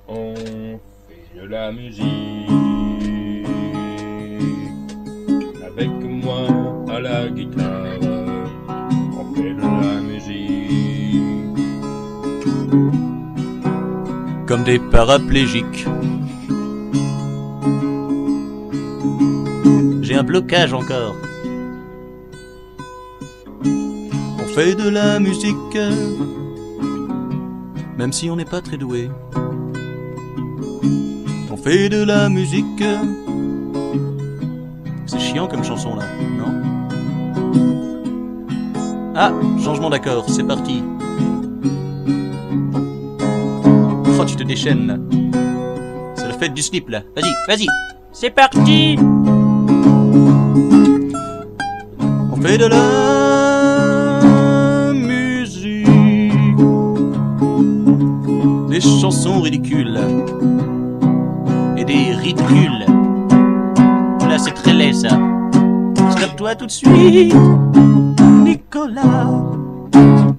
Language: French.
On fait de la musique avec moi à la guitare. On fait de la musique comme des paraplégiques. J'ai un blocage encore. On fait de la musique, même si on n'est pas très doué. On fait de la musique. C'est chiant comme chanson là, non? Ah, changement d'accord, c'est parti. Oh, tu te déchaînes là. C'est la fête du slip là. Vas-y, vas-y. C'est parti. On fait de la musique, des chansons ridicules et des ridicules. Là c'est très laid ça. Stop-toi tout de suite, Nicolas.